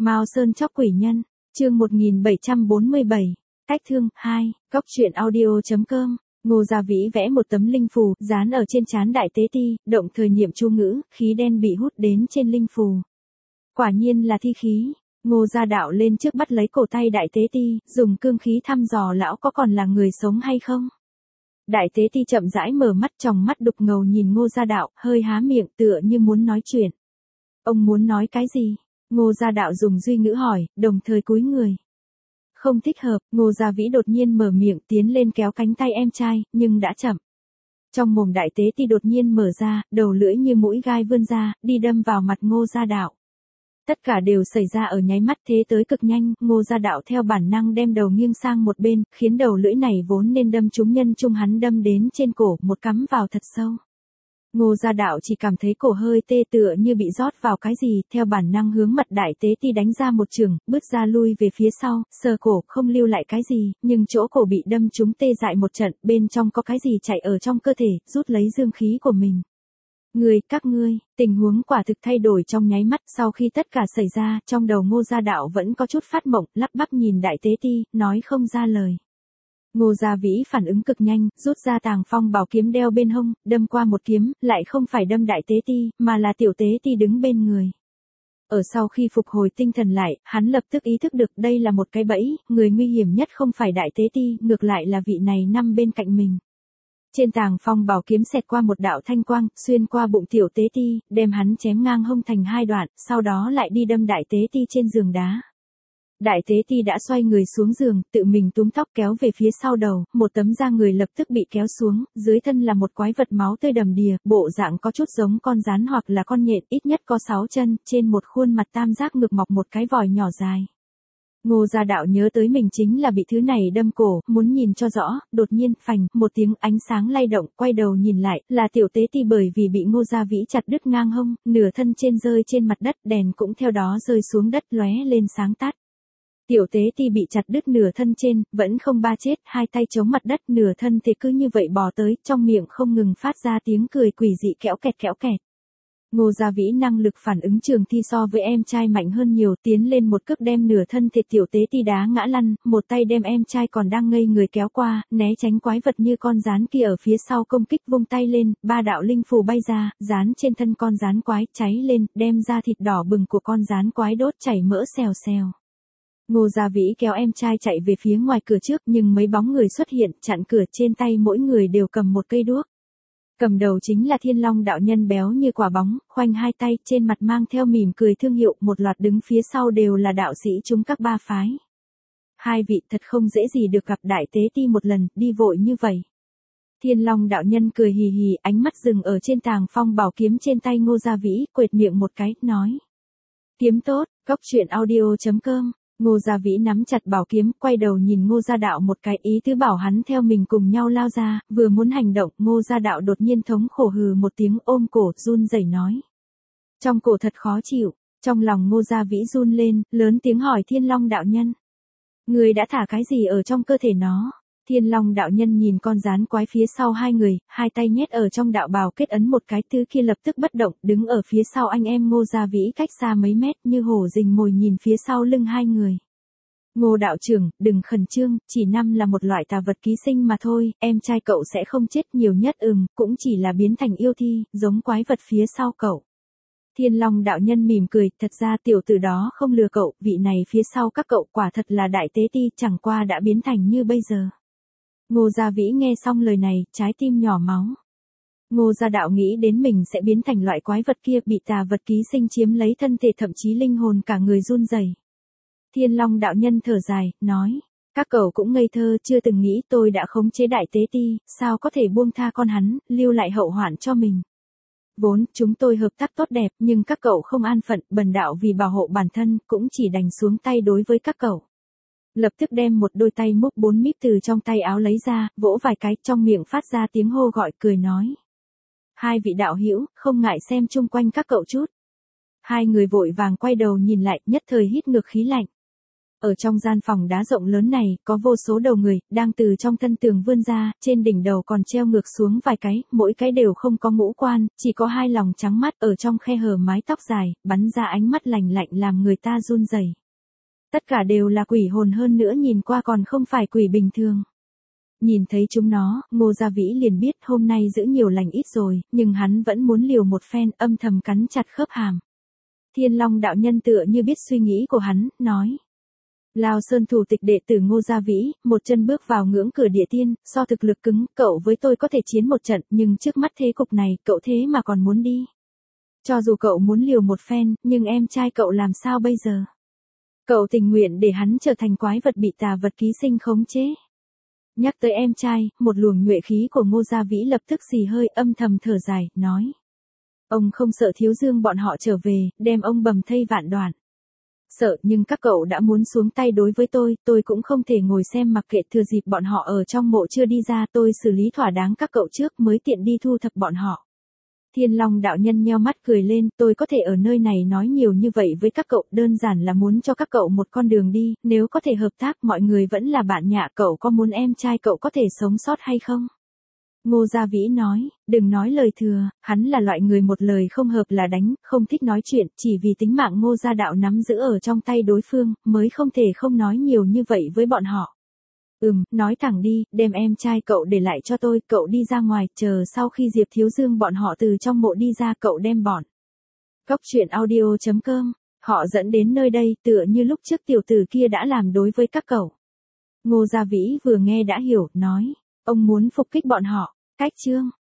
Mao Sơn chóc quỷ nhân, chương 1747, cách thương, 2, góc truyện audio.com. Ngô Gia Vĩ vẽ một tấm linh phù, dán ở trên trán Đại Tế Ti, động thời niệm chú ngữ, khí đen bị hút đến trên linh phù. Quả nhiên là thi khí. Ngô Gia Đạo lên trước bắt lấy cổ tay Đại Tế Ti, dùng cương khí thăm dò lão có còn là người sống hay không. Đại Tế Ti chậm rãi mở mắt, tròng mắt đục ngầu nhìn Ngô Gia Đạo, hơi há miệng tựa như muốn nói chuyện. Ông muốn nói cái gì? Ngô Gia Đạo dùng duy ngữ hỏi, đồng thời cúi người. Không thích hợp, Ngô Gia Vĩ đột nhiên mở miệng tiến lên kéo cánh tay em trai, nhưng đã chậm. Trong mồm Đại Tế Ti đột nhiên mở ra, đầu lưỡi như mũi gai vươn ra, đi đâm vào mặt Ngô Gia Đạo. Tất cả đều xảy ra ở nháy mắt, thế tới cực nhanh, Ngô Gia Đạo theo bản năng đem đầu nghiêng sang một bên, khiến đầu lưỡi này vốn nên đâm trúng nhân trung hắn đâm đến trên cổ, một cắm vào thật sâu. Ngô Gia Đạo chỉ cảm thấy cổ hơi tê tựa như bị rót vào cái gì, theo bản năng hướng mặt Đại Tế Ti đánh ra một chưởng, bước ra lui về phía sau, sờ cổ, không lưu lại cái gì, nhưng chỗ cổ bị đâm trúng tê dại một trận, bên trong có cái gì chạy ở trong cơ thể, rút lấy dương khí của mình. Các ngươi, tình huống quả thực thay đổi trong nháy mắt, sau khi tất cả xảy ra, trong đầu Ngô Gia Đạo vẫn có chút phát mộng, lắp bắp nhìn Đại Tế Ti, nói không ra lời. Ngô Gia Vĩ phản ứng cực nhanh, rút ra Tàng Phong bảo kiếm đeo bên hông, đâm qua một kiếm, lại không phải đâm Đại Tế Ti, mà là Tiểu Tế Ti đứng bên người. Ở sau khi phục hồi tinh thần lại, hắn lập tức ý thức được đây là một cái bẫy, người nguy hiểm nhất không phải Đại Tế Ti, ngược lại là vị này nằm bên cạnh mình. Trên Tàng Phong bảo kiếm xẹt qua một đạo thanh quang, xuyên qua bụng Tiểu Tế Ti, đem hắn chém ngang hông thành hai đoạn, sau đó lại đi đâm Đại Tế Ti trên giường đá. Đại Tế Ti đã xoay người xuống giường, tự mình túm tóc kéo về phía sau đầu, một tấm da người lập tức bị kéo xuống, dưới thân là một quái vật máu tươi đầm đìa, bộ dạng có chút giống con rắn hoặc là con nhện, ít nhất có 6 chân, trên một khuôn mặt tam giác ngực mọc một cái vòi nhỏ dài. Ngô Gia Đạo nhớ tới mình chính là bị thứ này đâm cổ, muốn nhìn cho rõ, đột nhiên, phành, một tiếng ánh sáng lay động, quay đầu nhìn lại, là Tiểu Tế Ti bởi vì bị Ngô Gia Vĩ chặt đứt ngang hông, nửa thân trên rơi trên mặt đất, đèn cũng theo đó rơi xuống đất lóe lên sáng tắt. Tiểu Tế Ti bị chặt đứt nửa thân trên, vẫn không ba chết, hai tay chống mặt đất, nửa thân thì cứ như vậy bò tới, trong miệng không ngừng phát ra tiếng cười quỷ dị kéo kẹt kéo kẹt. Ngô Gia Vĩ năng lực phản ứng trường thi so với em trai mạnh hơn nhiều, tiến lên một cước đem nửa thân thịt Tiểu Tế Ti đá ngã lăn, một tay đem em trai còn đang ngây người kéo qua, né tránh quái vật như con rắn kia ở phía sau công kích, vung tay lên, 3 đạo linh phù bay ra, dán trên thân con rắn quái, cháy lên, đem ra thịt đỏ bừng của con rắn quái đốt chảy mỡ xèo xèo. Ngô Gia Vĩ kéo em trai chạy về phía ngoài cửa trước, nhưng mấy bóng người xuất hiện, chặn cửa, trên tay mỗi người đều cầm một cây đuốc. Cầm đầu chính là Thiên Long đạo nhân béo như quả bóng, khoanh hai tay, trên mặt mang theo mỉm cười thương hiệu, một loạt đứng phía sau đều là đạo sĩ chúng các ba phái. Hai vị thật không dễ gì được gặp Đại Tế Ti một lần, đi vội như vậy. Thiên Long đạo nhân cười hì hì, ánh mắt dừng ở trên Tàng Phong bảo kiếm trên tay Ngô Gia Vĩ, quệt miệng một cái, nói. Kiếm tốt, góc truyện audio.com. Ngô Gia Vĩ nắm chặt bảo kiếm, quay đầu nhìn Ngô Gia Đạo một cái, ý tứ bảo hắn theo mình cùng nhau lao ra, vừa muốn hành động, Ngô Gia Đạo đột nhiên thống khổ hừ một tiếng, ôm cổ, run rẩy nói. Trong cổ thật khó chịu, trong lòng Ngô Gia Vĩ run lên, lớn tiếng hỏi Thiên Long đạo nhân. Người đã thả cái gì ở trong cơ thể nó? Thiên Long đạo nhân nhìn con rắn quái phía sau hai người, hai tay nhét ở trong đạo bào kết ấn một cái, thứ kia lập tức bất động, đứng ở phía sau anh em Ngô Gia Vĩ cách xa mấy mét, như hổ rình mồi nhìn phía sau lưng hai người. Ngô đạo trưởng, đừng khẩn trương, chỉ là một loại tà vật ký sinh mà thôi, em trai cậu sẽ không chết, nhiều nhất cũng chỉ là biến thành yêu thi, giống quái vật phía sau cậu. Thiên Long đạo nhân mỉm cười, thật ra tiểu tử đó không lừa cậu, vị này phía sau các cậu quả thật là Đại Tế Ti, chẳng qua đã biến thành như bây giờ. Ngô Gia Vĩ nghe xong lời này, trái tim nhỏ máu. Ngô Gia Đạo nghĩ đến mình sẽ biến thành loại quái vật kia, bị tà vật ký sinh chiếm lấy thân thể, thậm chí linh hồn cả người run rẩy. Thiên Long đạo nhân thở dài, nói, các cậu cũng ngây thơ, chưa từng nghĩ tôi đã khống chế Đại Tế Ti, sao có thể buông tha con hắn, lưu lại hậu hoạn cho mình. Vốn, chúng tôi hợp tác tốt đẹp, nhưng các cậu không an phận, bần đạo vì bảo hộ bản thân, cũng chỉ đành xuống tay đối với các cậu. Lập tức đem một đôi tay múc 4 míp từ trong tay áo lấy ra, vỗ vài cái, trong miệng phát ra tiếng hô gọi, cười nói. Hai vị đạo hữu, không ngại xem chung quanh các cậu chút. Hai người vội vàng quay đầu nhìn lại, nhất thời hít ngược khí lạnh. Ở trong gian phòng đá rộng lớn này, có vô số đầu người, đang từ trong thân tường vươn ra, trên đỉnh đầu còn treo ngược xuống vài cái, mỗi cái đều không có ngũ quan, chỉ có hai lòng trắng mắt ở trong khe hở mái tóc dài, bắn ra ánh mắt lạnh lạnh làm người ta run rẩy. Tất cả đều là quỷ hồn, hơn nữa nhìn qua còn không phải quỷ bình thường. Nhìn thấy chúng nó, Ngô Gia Vĩ liền biết hôm nay giữ nhiều lành ít rồi, nhưng hắn vẫn muốn liều một phen, âm thầm cắn chặt khớp hàm. Thiên Long đạo nhân tựa như biết suy nghĩ của hắn, nói. Lao Sơn thủ tịch đệ tử Ngô Gia Vĩ, một chân bước vào ngưỡng cửa địa tiên, so thực lực cứng, cậu với tôi có thể chiến một trận, nhưng trước mắt thế cục này, cậu thế mà còn muốn đi. Cho dù cậu muốn liều một phen, nhưng em trai cậu làm sao bây giờ? Cậu tình nguyện để hắn trở thành quái vật bị tà vật ký sinh khống chế. Nhắc tới em trai, một luồng nhuệ khí của Ngô Gia Vĩ lập tức xì hơi, âm thầm thở dài, nói. Ông không sợ Thiếu Dương bọn họ trở về, đem ông bầm thây vạn đoạn. Sợ, nhưng các cậu đã muốn xuống tay đối với tôi cũng không thể ngồi xem mặc kệ, thừa dịp bọn họ ở trong mộ chưa đi ra, tôi xử lý thỏa đáng các cậu trước mới tiện đi thu thập bọn họ. Thiên Long đạo nhân nheo mắt cười lên, tôi có thể ở nơi này nói nhiều như vậy với các cậu, đơn giản là muốn cho các cậu một con đường đi, nếu có thể hợp tác, mọi người vẫn là bạn nhạ, cậu có muốn em trai cậu có thể sống sót hay không? Ngô Gia Vĩ nói, đừng nói lời thừa, hắn là loại người một lời không hợp là đánh, không thích nói chuyện, chỉ vì tính mạng Ngô Gia đạo nắm giữ ở trong tay đối phương, mới không thể không nói nhiều như vậy với bọn họ. Nói thẳng đi, đem em trai cậu để lại cho tôi, cậu đi ra ngoài, chờ sau khi Diệp Thiếu Dương bọn họ từ trong mộ đi ra, cậu đem bọn. Cóc truyện audio.com, họ dẫn đến nơi đây, tựa như lúc trước tiểu tử kia đã làm đối với các cậu. Ngô Gia Vĩ vừa nghe đã hiểu, nói, ông muốn phục kích bọn họ, cách chương.